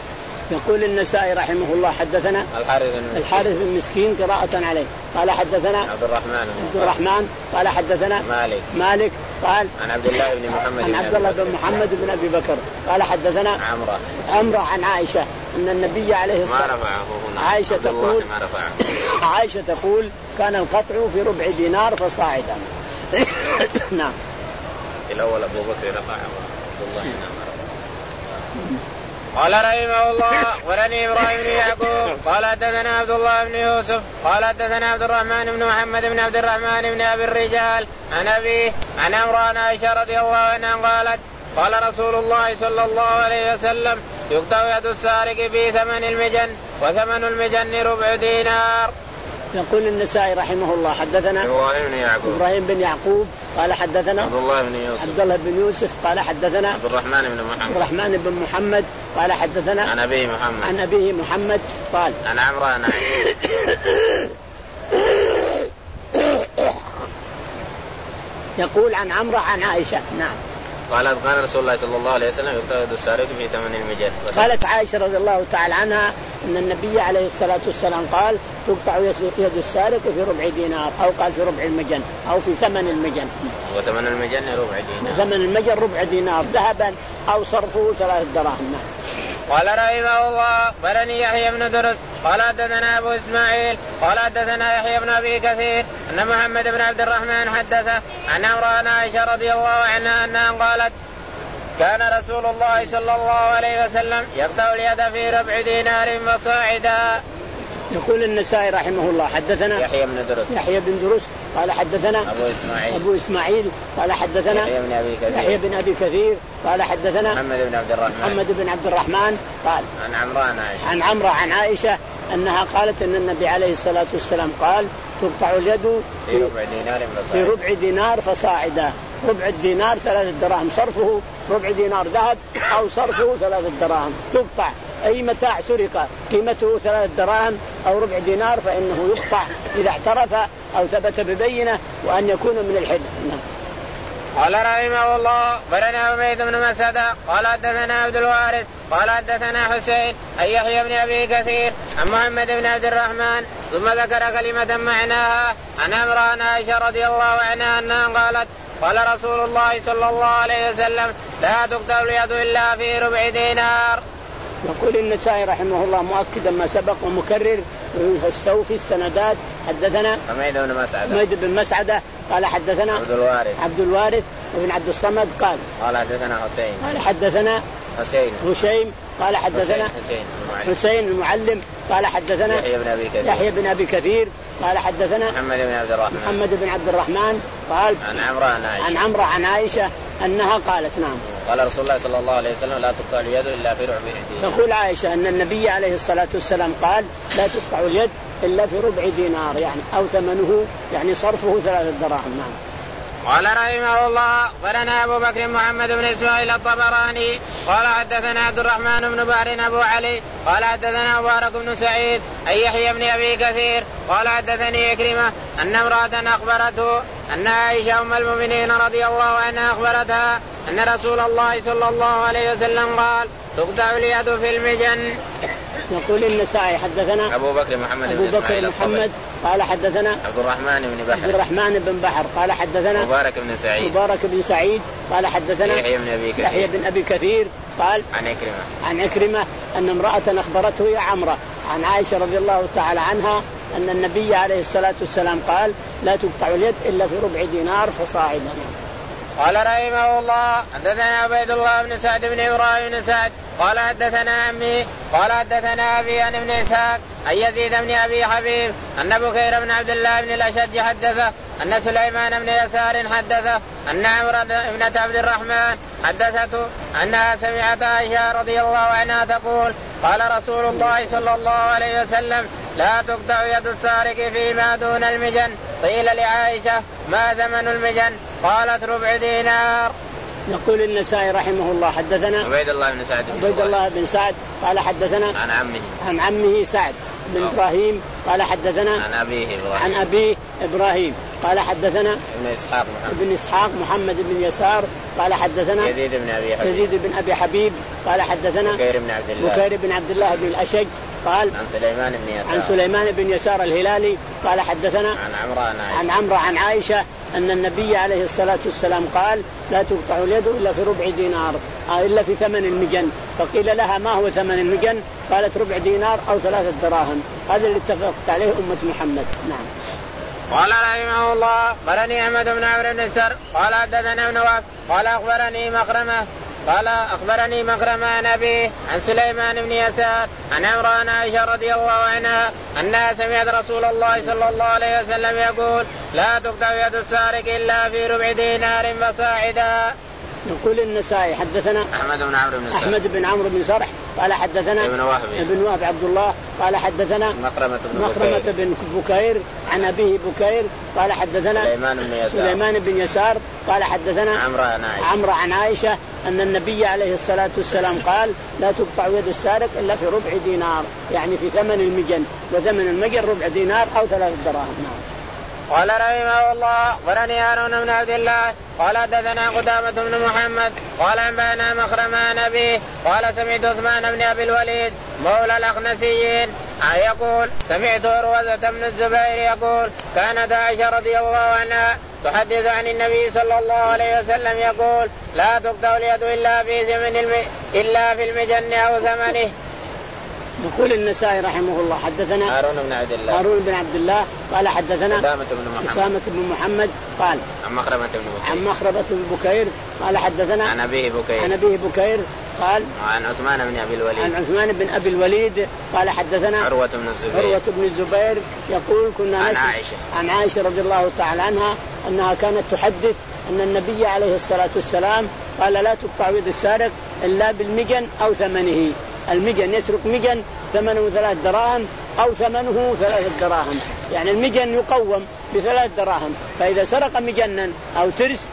يقول النسائي رحمه الله حدثنا الحارث الحارث بن مسكين قراءة عليه قال حدثنا عبد الرحمن عبد الرحمن قال حدثنا مالك مالك قال عن عبد الله بن محمد عن عبد الله بن محمد بن أبي بكر قال حدثنا عمرو عمرو عن عائشة أن النبي عليه الصلاة والسلام عائشة تقول عائشة تقول كان القطع في ربع دينار فصاعدا. نعم. الأول أبو بكر رفع عبد الله نعم. قال رحمه الله ولني إبراهيم بن يعقوب قال حدثنا عبد الله بن يوسف قال حدثنا عبد الرحمن بن محمد بن عبد الرحمن بن أبي الرجال عن أبيه عن عمرو عن عائشة رضي الله عنها قالت قال رسول الله صلى الله عليه وسلم يقطع يد السارق في ثمن المجن وثمن المجن ربع دينار. يقول النسائي رحمه الله حدثنا إبراهيم بن يعقوب إبراهيم بن يعقوب قال حدثنا عبد الله بن يوسف عبد الله بن يوسف قال حدثنا عبد الرحمن بن محمد عبد الرحمن بن محمد قال حدثنا عن أبيه محمد عن أبيه محمد قال عن عمرو عن عائشة يقول عن عمرو عن عائشة. نعم. قالت قال رسول الله صلى الله عليه وسلم يقطع يد السارق في ثمن المجن. قالت عائشة رضي الله تعالى عنها أن النبي عليه الصلاة والسلام قال تقطع يد السارق في ربع دينار أو قال في ربع المجن أو في ثمن المجن. وثمن المجن ربع دينار. ثمن المجن ربع دينار ذهبا أو صرفه ثلاث دراهم. قال رحمه الله برني يحيى بن درس قال حدثنا أبو إسماعيل قال حدثنا يحيى بن أبي كثير أن محمد بن عبد الرحمن حدثه عن امرأة عائشة رضي الله عنها أنها قالت كان رسول الله صلى الله عليه وسلم يقطع اليد في ربع دينار فصاعدا. يقول النسائي رحمه الله حدثنا يحيى بن درس يحيى بن درس قال حدثنا أبو إسماعيل أبو إسماعيل قال حدثنا يحيى بن أبي كثير يحيى بن أبي كثير قال حدثنا محمد بن عبد الرحمن محمد بن عبد الرحمن قال عن عمرو عن عائشة عن عمرو عن عائشة أنها قالت أن النبي عليه الصلاة والسلام قال تقطع اليد في ربع دينار في ربع دينار فصاعدا. ربع الدينار ثلاثة دراهم صرفه ربع دينار ذهب أو صرفه ثلاثة دراهم. تقطع أي متاع سرق قيمته ثلاثة دراهم أو ربع دينار فإنه يقطع إذا اعترف أو ثبت ببينة وأن يكون من الحل. قال رحمه الله برنا عبيد بن مسعدة قال حدثنا عبد الوارث قال حدثنا حسين أي يحيى بن أبي كثير عن محمد بن عبد الرحمن ثم ذكر كلمة معناها عن امرأة عائشة رضي الله عنها أنها قالت قال رسول الله صلى الله عليه وسلم لا تقطع اليد إلا في ربع دينار. يقول النسائي رحمه الله مؤكدا ما سبق ومكرر في السندات حدثنا حميد بن مسعدة حميد بن مسعدة قال حدثنا عبد الوارث عبد الوارث وابن عبد الصمد قال قال حدثنا حسين قال حدثنا حسين هشيم قال حدثنا حسين حسين المعلم قال حدثنا يحيى بن أبي كثير يحيى بن أبي كثير قال حدثنا محمد بن عبد الرحمن محمد بن عبد الرحمن قال عن عمرو عن عائشة عن عمرو عن عائشة أنها قالت نعم قال رسول الله صلى الله عليه وسلم لا تقطع اليد إلا في ربع دينار. تقول عائشة أن النبي عليه الصلاة والسلام قال لا تقطع اليد إلا في ربع دينار يعني أو ثمنه يعني صرفه ثلاثة دراهم. نعم. قال رحمه الله ولنا أبو بكر محمد بن إسماعيل الطبراني قال حدثنا عبد الرحمن بن بحر أبو علي قال حدثنا مبارك بن سعيد أي يحيى بن أبي كثير قال حدثني عكرمة أن امرأة أخبرته أن عائشة أم المؤمنين رضي الله عنها أخبرتها أن رسول الله صلى الله عليه وسلم قال تقطع اليد في المجن. يقول النسائي حدثنا أبو بكر محمد أبو بن بكر محمد قال حدثنا عبد الرحمن بن بحر عبد الرحمن بن بحر قال حدثنا مبارك بن سعيد مبارك بن سعيد قال حدثنا يحيى بن أبي كثير يحيى بن أبي كثير قال عن عكرمة عن عكرمة أن امرأة أخبرته يا عمرة عن عائشة رضي الله تعالى عنها أن النبي عليه الصلاة والسلام قال لا تقطع اليد إلا في ربع دينار فصاعدا. قال رحمه الله حدثنا عبيد الله بن سعد بن إبراهيم بن سعد قال حدثنا عمي قال حدثنا أبي عن ابن إسحاق أن يزيد بن أبي حبيب أن بكير بن عبد الله بن الأشج حدثه أن سليمان بن يسار حدثه أن عمرو بنت عبد الرحمن حدثته أنها سمعت عائشة رضي الله عنها تقول قال رسول الله صلى الله عليه وسلم لا تقطع يد السارق فيما دون المجن. قيل لعائشة ما ثمن المجن؟ قالت ربع دينار. يقول النسائي رحمه الله حدثنا عبيد الله بن سعد عبيد الله بن سعد قال حدثنا عن عمه عن عمه سعد بن أوه. إبراهيم قال حدثنا عن أبيه إبراهيم عن أبيه إبراهيم قال حدثنا ابن إسحاق محمد ابن إسحاق محمد بن يسار قال حدثنا يزيد بن أبي حبيب يزيد بن أبي حبيب قال حدثنا بكير بن عبد الله بكير بن عبد الله بن الأشج قال عن سليمان بن يسار عن سليمان بن يسار الهلالي قال حدثنا عن عمرو عن عائشة عن عمرو عن عائشة أن النبي عليه الصلاة والسلام قال لا تقطع اليد إلا في ربع دينار إلا في ثمن المجن. فقيل لها ما هو ثمن المجن؟ قالت ربع دينار أو ثلاثة دراهم. هذا اللي اتفقت عليه أمة محمد. نعم. قال رحمه الله برني أحمد بن عمرو بن السر قال حدثنا ابن وهب قال أخبرني مخرمة قال أخبرني مخرمة عن أبيه عن سليمان بن يسار عن عمرو عن عائشة رضي الله عنها أنها سمعت رسول الله صلى الله عليه وسلم يقول لا تقطع يد السارق إلا في ربع دينار فصاعدا. يقول النسائي حدثنا أحمد بن عمرو بن أحمد بن عمرو بن سرح قال حدثنا ابن وهب ابن وهب عبد الله قال حدثنا مخرمة بن مخرمة بن بكير عن أبيه بكير قال حدثنا سليمان بن يسار سليمان بن يسار قال حدثنا عمرو عن عائشة عمرو عن عائشة أن النبي عليه الصلاة والسلام قال لا تقطع يد السارق إلا في ربع دينار يعني في ثمن المجن وثمن المجن ربع دينار أو ثلاث دراهم. قال رحمه الله أخبرني هارون بن عبد الله قال حدثنا قدامة بن محمد قال أنبأنا مخرمة نبي قال سمعت عثمان بن أبي الوليد مولى الأخنسيين يقول سمعت عروة بن الزبير يقول كانت عائشة رضي الله عنها تحدث عن النبي صلى الله عليه وسلم يقول لا تقطع اليد إلا في ثمن الم... إلا في المجن أو ثمنه. يقول النسائي رحمه الله حدثنا هارون بن عبد الله هارون بن عبد الله قال حدثنا أسامة بن محمد أسامة بن محمد قال عن مخرمة بن بكير عن مخرمة بن بكير قال حدثنا عن أبيه بكير عن أبيه بكير قال عن عثمان بن أبي الوليد عن عثمان بن أبي الوليد قال حدثنا عروة بن الزبير عروة بن الزبير يقول كنا عن نسمع عائشة عن عائشة رضي الله تعالى عنها أنها كانت تحدث أن النبي عليه الصلاة والسلام قال لا تقطع يد السارق إلا بالمجن أو ثمنه. المجن يسرق مجن ثمنه ثلاث دراهم أو ثمنه ثلاث دراهم، يعني المجن يقوم بثلاث دراهم، فإذا سرق مجنا أو ترس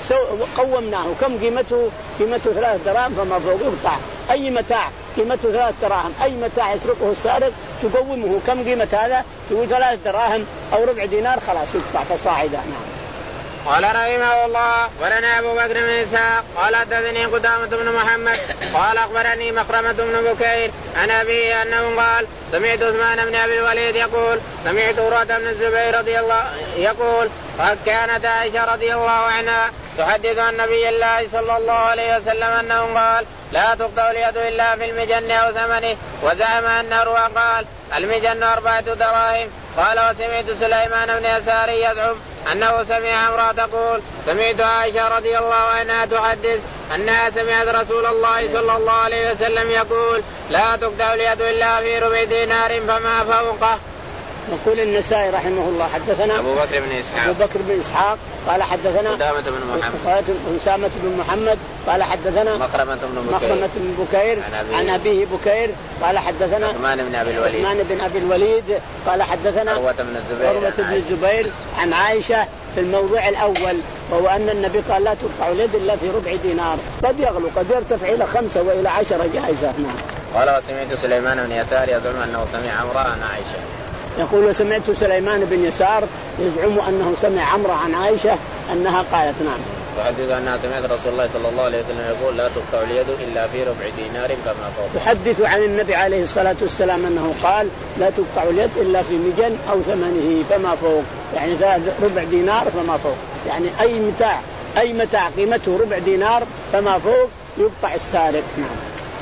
قومناه كم قيمته؟ قيمته ثلاث دراهم فما فوق يقطع. أي متاع قيمته ثلاث دراهم أي متاع يسرقه السارق تقومه كم قيمة هذا؟ تقول ثلاث دراهم أو ربع دينار خلاص يقطع فصاعدا. نعم. قال رحمه الله ولنا أبو بكر بن إسحاق قال حدثني قدامة بن محمد قال أخبرني مخرمة بن بكير عن أبيه أنه قال سمعت عثمان بن أبي الوليد يقول سمعت عروة بن الزبير رضي الله يقول قد كانت عائشة رضي الله عنها تحدث عن نبي الله صلى الله عليه وسلم أنه قال لا تقطع اليد إلا في المجن أو ثمنه، وزعم أن عروة قال المجن أربعة دراهم. قال وسمعت سليمان بن يساري يزعم أنه سمع امرأة تقول سمعت عائشة رضي الله عنها تحدث أنها سمعت رسول الله صلى الله عليه وسلم يقول لا تقطع اليد إلا في ربع دينار فما فوقه. يقول النسائي رحمه الله حدثنا أبو بكر بن إسحاق أبو بكر بن إسحاق قال حدثنا قدامة بن محمد أسامة بن محمد قال حدثنا مخرمة بن بكير, مخرمة بن بكير عن, عن أبيه بكير قال حدثنا عثمان بن أبي الوليد عثمان بن أبي الوليد قال حدثنا عروة بن الزبير عروة بن الزبير عن عائشة في الموضوع الأول، وهو أن النبي قال لا تقطع اليد إلا في ربع دينار، قد يغلو قد يرتفع إلى خمسة وإلى عشرة جائزة. قال وسمعت سليمان بن يسار يزعم أنه سمع امرأة عن عائشة يقول وسمعت سليمان بن يسار يزعم أنه سمع عمرو عن عائشة أنها قالت نعم تحدث أنها سمعت رسول الله صلى الله عليه وسلم يقول لا تقطع اليد إلا في ربع دينار فما فوق. تحدث عن النبي عليه الصلاة والسلام أنه قال لا تقطع اليد إلا في مجن أو ثمنه فما فوق، يعني ربع دينار فما فوق، يعني أي متاع أي متاع قيمته ربع دينار فما فوق يقطع السارق. نعم.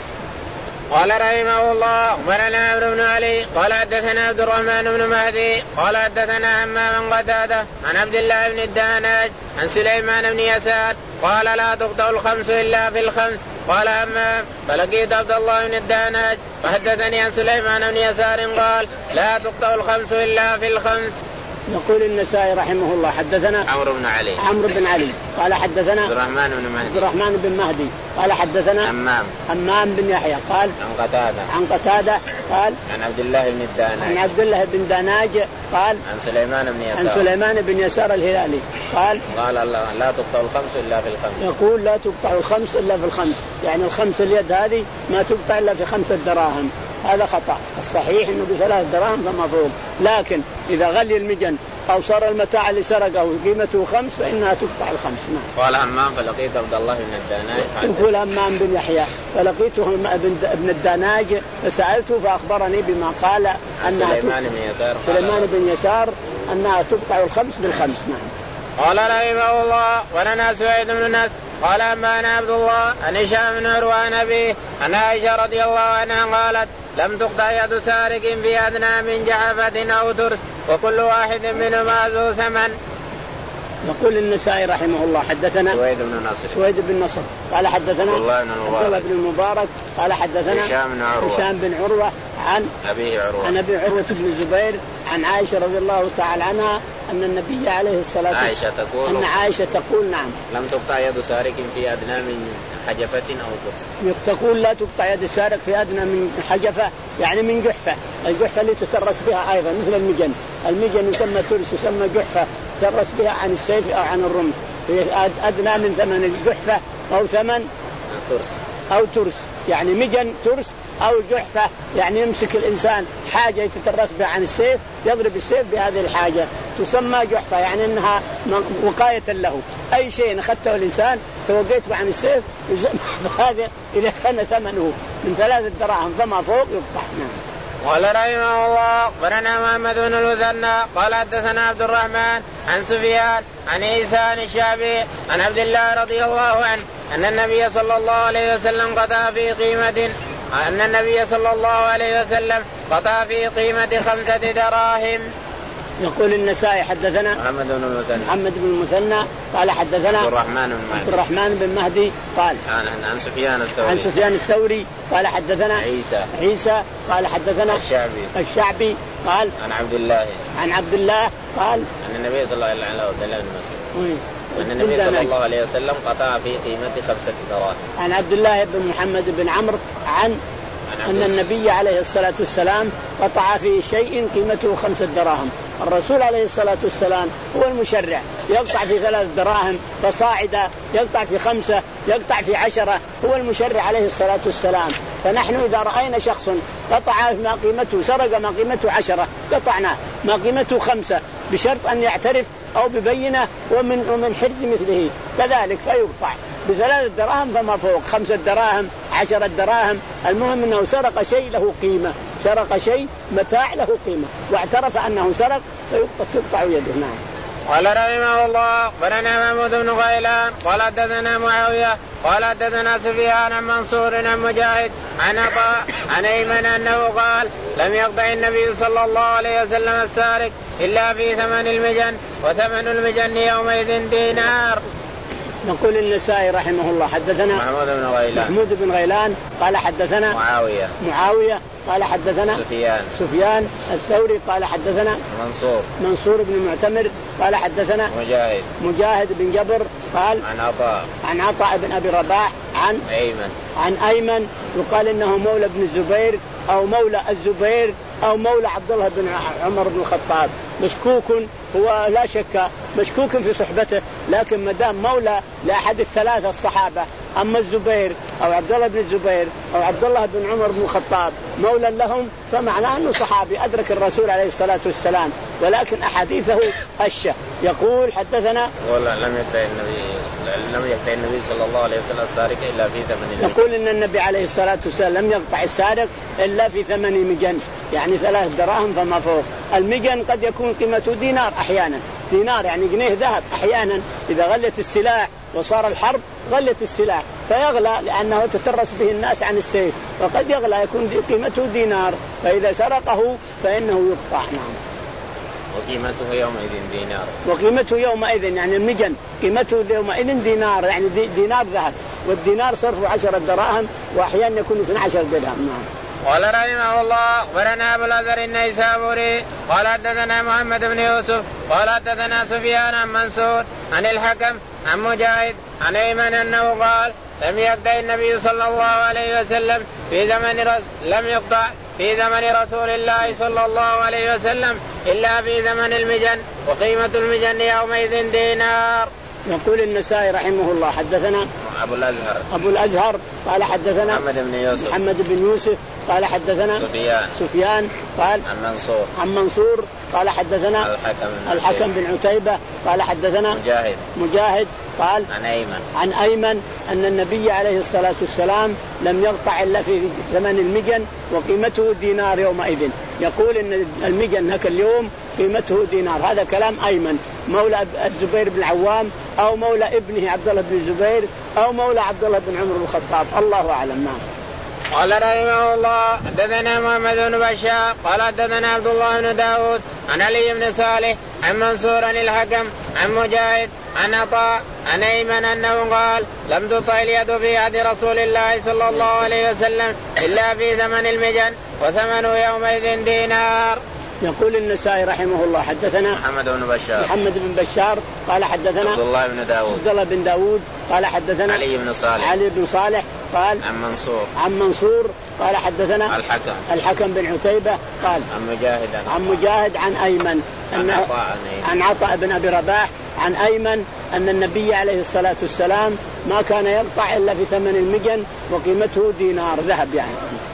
قال رحمه الله أخبرنا عمرو بن علي قال حدثنا عبد الرحمن بن مهدي قال حدثنا همام بن قتادة عن عبد الله بن الداناج عن سليمان بن يسار قال لا تقطع الخمس إلا في الخمس. قال همام فلقيت عبد الله بن الداناج فحدثني عن سليمان بن يسار قال لا تقطع الخمس إلا في الخمس. يقول النسائي رحمه الله حدثنا عمرو بن علي عمرو بن علي قال حدثنا عبد الرحمن بن مهدي عبد الرحمن بن مهدي قال حدثنا همام همام بن يحيى قال عن قتادة عن قتادة قال عن عبد الله بن الداناج عن عبد الله بن داناج قال عن سليمان بن يسار عن سليمان بن يسار الهلالي قال قال لا تقطع الخمس إلا في الخمس. يقول لا تقطع الخمس إلا في الخمس، يعني الخمس اليد هذه ما تقطع إلا في خمسة دراهم، هذا خطأ. الصحيح إنه بثلاث دراهم فما فوق، لكن إذا غلي المجن أو صار المتاع اللي سرقه قيمته خمس فإنها تقطع الخمس. نعم. قال همام فلقيت عبد الله بن الداناج يقول همام بن يحيى فلقيته ابن الداناج فسألته فأخبرني بما قال أنها سليمان بن يسار سليمان بن يسار أنها تقطع الخمس بالخمس. نعم. قال رحمه الله ولنا سويد بن نس قال أما أنا عبد الله عن هشام بن عروة عن أبيه عن عائشة رضي الله عنها قالت لم تقطع يد سارق في أدنى من جعفة أو ترس وكل واحد منهما ذو ثمن. يقول النسائي رحمه الله حدثنا سويد بن نصر سويد بن نصر قال حدثنا عبد الله بن المبارك, بن المبارك قال حدثنا هشام بن عروة هشام بن عروة عن أبيه عروة عن أبي عروة بن الزبير عن عائشة رضي الله تعالى عنها أن النبي عليه الصلاة والسلام عائشة تقول أن عائشة تقول نعم لم تقطع يد سارق في أدنى من حجفة أو ترس. تقول لا تقطع يد السارق في أدنى من حجفة، يعني من جحفة، الجحفة اللي تترس بها أيضا مثل المجن، المجن يسمى ترس يسمى جحفة تترس بها عن السيف أو عن الرمح، أدنى من ثمن الجحفة أو ثمن ترس أو ترس، يعني مجن ترس أو جحفة يعني يمسك الإنسان حاجة يتترس بها عن السيف يضرب السيف بهذه الحاجة تسمى جحفة يعني أنها وقاية له. أي شيء أخذته الإنسان توقيت عن السيف هذا إذا كان ثمنه من ثلاثة دراهم فما فوق يقطع. قال رحمه الله أخبرنا محمد بن المثنى قال حدثنا عبد الرحمن عن سفيان عن عيسى عن الشعبي عن عبد الله رضي الله عنه أن النبي صلى الله عليه وسلم قطع في قيمة أن النبي صلى الله عليه وسلم قطع في قيمة خمسة دراهم. يقول النسائي حدثنا محمد بن المثنى محمد بن المثنى قال حدثنا عبد الرحمن بن مهدي عبد الرحمن بن مهدي قال عن سفيان الثوري عن سفيان الثوري قال حدثنا عيسى عيسى قال حدثنا الشعبي الشعبي قال عن عبد الله عن عبد الله قال أن النبي صلى الله عليه وسلم أن النبي صلى الله عليه وسلم قطع في قيمة خمسة دراهم. عن عبد الله بن محمد بن عمرو عن أن النبي عليه الصلاة والسلام قطع في شيء قيمته خمسة دراهم. الرسول عليه الصلاة والسلام هو المشرع يقطع في ثلاث دراهم فصاعدا يقطع في خمسة يقطع في عشرة هو المشرع عليه الصلاة والسلام. فنحن إذا رأينا شخص قطع ما قيمته سرق ما قيمته عشرة قطعناه ما قيمته خمسة بشرط أن يعترف أو ببينة ومن ومن حرز مثله كذلك فيقطع بثلاث دراهم فما فوق خمسة دراهم عشرة دراهم المهم أنه سرق شيء له قيمة سرق شيء متاع له قيمة واعترف أنه سرق فيقطع يده. نعم. قال رحمه الله أخبرنا محمود بن غيلان قال حدثنا معاوية قال حدثنا سفيان عن منصور عن مجاهد عن عطاء عن أيمن أنه قال لم يقطع النبي صلى الله عليه وسلم السارق إلا في ثمن المجن وثمن المجن يومئذ دينار. نقول النسائي رحمه الله حدثنا محمود بن غيلان محمود بن غيلان قال حدثنا معاوية معاوية قال حدثنا سفيان سفيان الثوري قال حدثنا منصور منصور بن معتمر قال حدثنا مجاهد مجاهد بن جبر قال عن عطاء عن عطاء بن أبي رباح عن أيمن عن أيمن يقال إنه مولى بن الزبير أو مولى الزبير أو مولى عبد الله بن عمر بن الخطاب مشكوك هو لا شك مشكوك في صحبته لكن مدام مولى لأحد الثلاثة الصحابة أما الزبير أو عبد الله بن الزبير أو عبد الله بن عمر بن الخطاب مولى لهم فمعناه أنه صحابي أدرك الرسول عليه الصلاة والسلام ولكن أحاديثه هشة. يقول حدثنا ولا لم يقطع النبي لم يقطع النبي صلى الله عليه وسلم السارق إلا في ثمن. يقول إن النبي عليه الصلاة والسلام لم يقطع السارق إلا في ثمن مجن يعني ثلاث دراهم فما فوق. المجن قد يكون قيمته دينار أحيانا دينار يعني جنيه ذهب أحيانا إذا غلت السلاح وصار الحرب غلت السلاح فيغلى لأنه تترس به الناس عن السيف وقد يغلى يكون قيمته دينار فإذا سرقه فإنه يقطع. نعم. وقيمته يومئذ دينار وقيمته يومئذ يعني المجن قيمته يومئذ دينار يعني دي دينار ذهب والدينار صرفه عشرة دراهم وأحيانا يكون اثني عشر درهم. نعم. قال رحمه الله أخبرنا أبو الأزهر النيسابوري قال حدثنا محمد بن يوسف قال حدثنا سفيان عن منصور عن الحكم عن مجاهد عن أيمن أنه قال لم يقطع النبي صلى الله عليه وسلم في زمن رس... لم يقطع في زمن رسول الله صلى الله عليه وسلم إلا في زمن المجن وقيمة المجن يومئذ دينار. يقول النسائي رحمه الله حدثنا أبو الأزهر أبو الأزهر قال حدثنا محمد بن يوسف محمد بن يوسف قال حدثنا سفيان سفيان قال عن منصور عن منصور قال حدثنا الحكم الحكم بن عتيبة قال حدثنا مجاهد مجاهد قال عن أيمن عن أيمن أن النبي عليه الصلاة والسلام لم يقطع إلا في ثمن المجن وقيمته دينار يومئذ. يقول إن المجن هك اليوم قيمته دينار. هذا كلام أيمن مولى الزبير بن العوام أو مولى ابنه عبد الله بن الزبير أو مولى عبد الله بن عمر بن الخطاب الله أعلم. نعم. قال رحمه الله حدثنا محمد بن بشار قال حدثنا عبد الله بن داود عن علي بن صالح عن منصور عن الحكم عن مجاهد عن عطاء عن أيمن أنه قال لم تطع اليد في عهد رسول الله صلى الله عليه وسلم إلا في ثمن المجن وثمنه يومئذ دينار. يقول النسائي رحمه الله حدثنا محمد بن بشار محمد بن بشار قال حدثنا عبد الله بن داود عبد الله بن داود قال حدثنا علي بن صالح علي بن صالح قال عن منصور عن منصور قال حدثنا الحكم الحكم بن عتيبة قال عن مجاهد عن مجاهد عن أيمن عن عطاء عن عطاء بن أبي رباح عن أيمن أن النبي عليه الصلاة والسلام ما كان يقطع إلا في ثمن المجن وقيمته دينار ذهب يعني.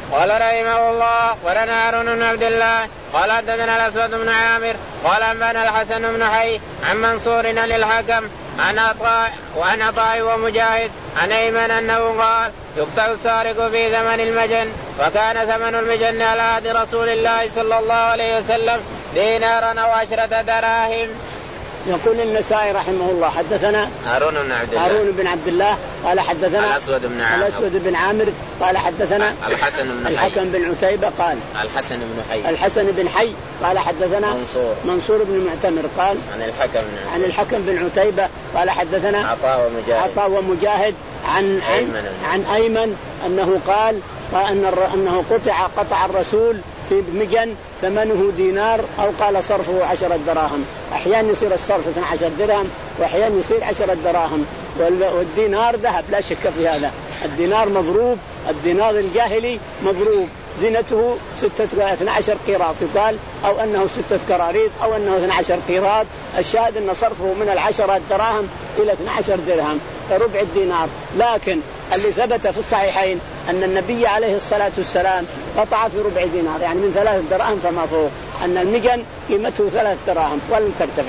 قال رحمه الله ولنا هارون بن عبد الله قال حدثنا الأسود بن عامر قال أنبأنا الحسن بن حي عن منصور عن الحكم عن عطاء وعن عطاء ومجاهد عن أيمن أنه قال يقطع السارق في ثمن المجن وكان ثمن المجن على عهد رسول الله صلى الله عليه وسلم دينارا أو عشرة دراهم. يقول النسائي رحمه الله حدثنا هارون بن عبد الله هارون بن عبد الله قال حدثنا الأسود بن عامر الأسود بن عامر قال حدثنا الحسن بن حي الحكم بن عتيبة قال الحسن بن حي الحسن بن حي قال حدثنا منصور منصور بن معتمر قال عن الحكم بن عن الحكم بن عتيبة قال حدثنا عطاء ومجاهد عطاء ومجاهد عن عن, عن أيمن أنه قال أن أنه قطع قطع الرسول في مجن ثمنه دينار أو قال صرفه عشرة دراهم. أحيانا يصير الصرف اثنا عشر درهم وأحيانا يصير عشرة دراهم. والدينار ذهب لا شك في هذا. الدينار مضروب الدينار الجاهلي مضروب زينته ستة اثنا عشر قيراط يقال أو أنه ستة كراريط أو أنه اثنا عشر قيراط. الشاهد أن صرفه من العشرة دراهم إلى اثنا عشر درهم ربع الدينار. لكن اللي ثبت في الصحيحين أن النبي عليه الصلاة والسلام قطع في ربع دينار يعني من ثلاث دراهم فما فوق أن المجن قيمته ثلاث دراهم ولن ترتفع.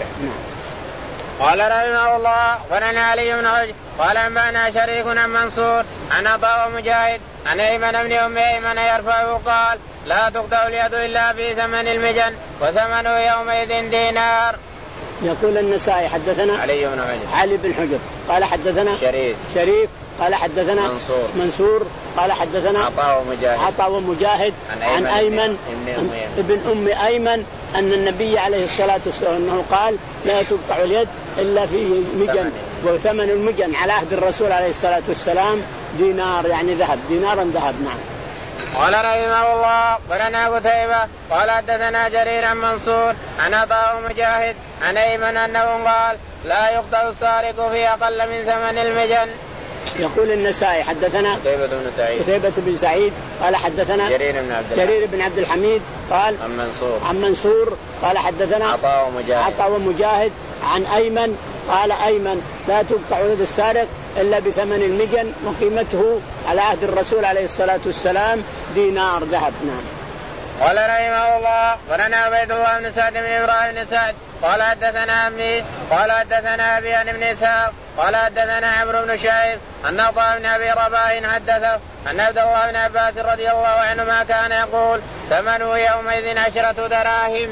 قال رحمه الله ولنا علي بن حجر قال أنبأنا شريك عن منصور عن عطاء ومجاهد عن أيمن بن أم أيمن يرفعه قال لا تقطع اليد إلا في ثمن المجن وثمنه يومئذ دينار. يقول النسائي حدثنا علي بن حجر علي بن حجر قال حدثنا شريك شريك قال حدثنا منصور منصور قال حدثنا عطاء ومجاهد عطاء ومجاهد عن أيمن ابن أم أيمن أن النبي عليه الصلاة والسلام أنه قال لا تقطع اليد إلا في مجن وثمن المجن على عهد الرسول عليه الصلاة والسلام دينار يعني ذهب دينارا ذهب. نعم. قال رحمه الله ولنا قتيبة قال حدثنا جرير عن منصور عن عطاء ومجاهد عن أيمن أنه قال لا يقطع السارق في أقل من ثمن المجن. يقول النسائي حدثنا قتيبة بن سعيد قتيبة بن سعيد قال حدثنا جرير بن عبد جرير بن عبد الحميد قال عن منصور عن منصور قال حدثنا عطاء ومجاهد عطاء ومجاهد عن أيمن قال أيمن لا تقطع يد السارق إلا بثمن المجن وقيمته على عهد الرسول عليه الصلاة والسلام دينار ذهب. نعم. قال رحمه الله ولنا عبيد الله بن سعد بن إبراهيم بن سعد قال حدثنا عمي قال حدثنا أبي عن ابن إسحاق قال حدثنا عمرو بن شعيب أن عطاء بن أبي رباح حدثه أن عبد الله بن عباس رضي الله عنهما كان يقول ثمنه يومئذ عشرة دراهم.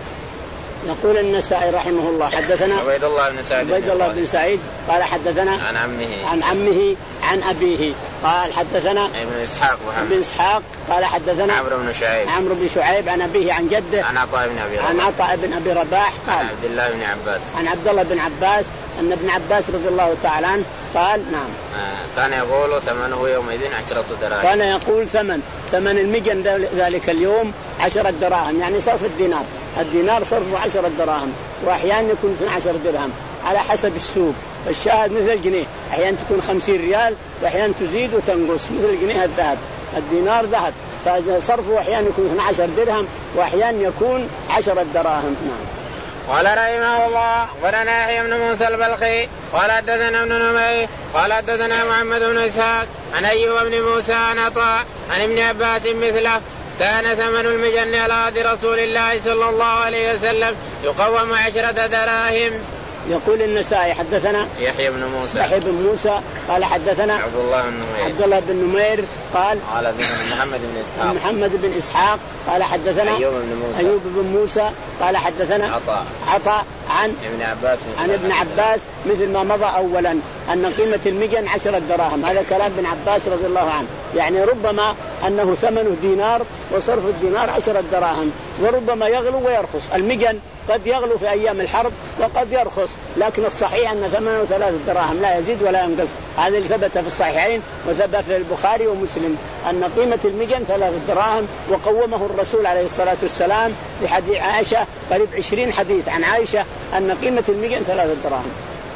يقول النسائي رحمه الله حدثنا عبيد الله بن سعيد عبيد الله بن سعيد قال حدثنا عن عمه عن عمه عن أبيه قال حدثنا ابن إسحاق ابن إسحاق قال حدثنا عمرو بن شعيب عمرو بن شعيب عن أبيه عن جده عن عطاء بن أبي رباح عن عطاء بن أبي رباح قال عن عبد الله بن عباس عن عبد الله بن عباس أن ابن عباس رضي الله تعالى عنه قال نعم آه كان يقول ثمنه يومئذ عشرة دراهم. كان يقول ثمن ثمن المجن ذلك اليوم عشرة دراهم يعني صرف الدينار الدينار صرفه عشرة دراهم وأحيانا يكون اثنا عشر درهم على حسب السوق. الشاهد مثل الجنيه أحيانا تكون خمسين ريال وأحيانا تزيد وتنقص مثل الجنيه الذهب الدينار ذهب فصرفه أحيانا يكون اثنا عشر درهم وأحيانا يكون عشرة دراهم. نعم. قال رحمه الله ولنا يحيى بن موسى البلخي قال حدثنا ابن نمير قال حدثنا محمد بن إسحاق عن أيوب بن موسى عن عطاء عن ابن عباس مثله كان ثمن المجن على عهد رسول الله صلى الله عليه وسلم يقوم عشرة دراهم. يقول النسائي حدثنا يحيى بن موسى يحيى بن موسى قال حدثنا عبد الله بن نمير عبد الله بن نمير قال قال محمد بن إسحاق محمد بن إسحاق قال حدثنا أيوب بن موسى أيوب بن موسى قال حدثنا عطاء عطاء عن ابن عباس عن ابن عباس مثل ما مضى أولا أن قيمة المجن عشرة دراهم. هذا كلام ابن عباس رضي الله عنه يعني ربما أنه ثمنه دينار وصرف الدينار عشرة دراهم وربما يغلو ويرخص. المجن قد يغلو في أيام الحرب وقد يرخص لكن الصحيح أن ثمنه ثلاثة دراهم لا يزيد ولا ينقص. هذا اللي ثبت في الصحيحين وثبت في البخاري ومسلم أن قيمة المجن ثلاثة دراهم وقومه الرسول عليه الصلاة والسلام في حديث عائشة قريب عشرين حديث عن عائشة أن قيمة المجن ثلاثة دراهم.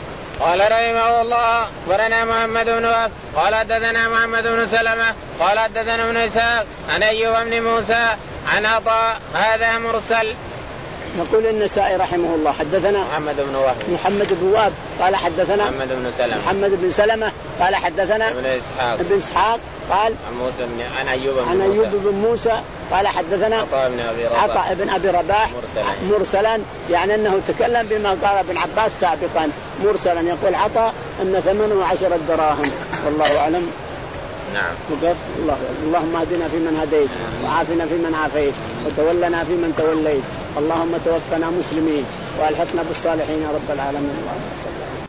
قال رحمه الله ورنا محمد بن وهب قال حدثنا محمد بن سلمة قال حدثنا ابن إسحاق عن أيوب بن موسى عن عطاء هذا مرسل. يقول النسائي رحمه الله حدثنا محمد بن وهب محمد بن وهب قال حدثنا محمد بن سلمة محمد بن سلمة قال حدثنا ابن إسحاق ابن إسحاق قال عن موسى بن عن أيوب بن عن موسى أيوب بن موسى قال حدثنا عطاء بن أبي رباح عطاء بن أبي رباح مرسلا. مرسلا يعني أنه تكلم بما قال ابن عباس سابقا مرسلا. يقول عطاء أن ثمنه عشرة دراهم والله أعلم. نعم. وقفت الله. اللهم اهدنا فيمن هديت وعافنا فيمن عافيت وتولنا فيمن توليت. اللهم توفنا مسلمين والحقنا بالصالحين يا رب العالمين.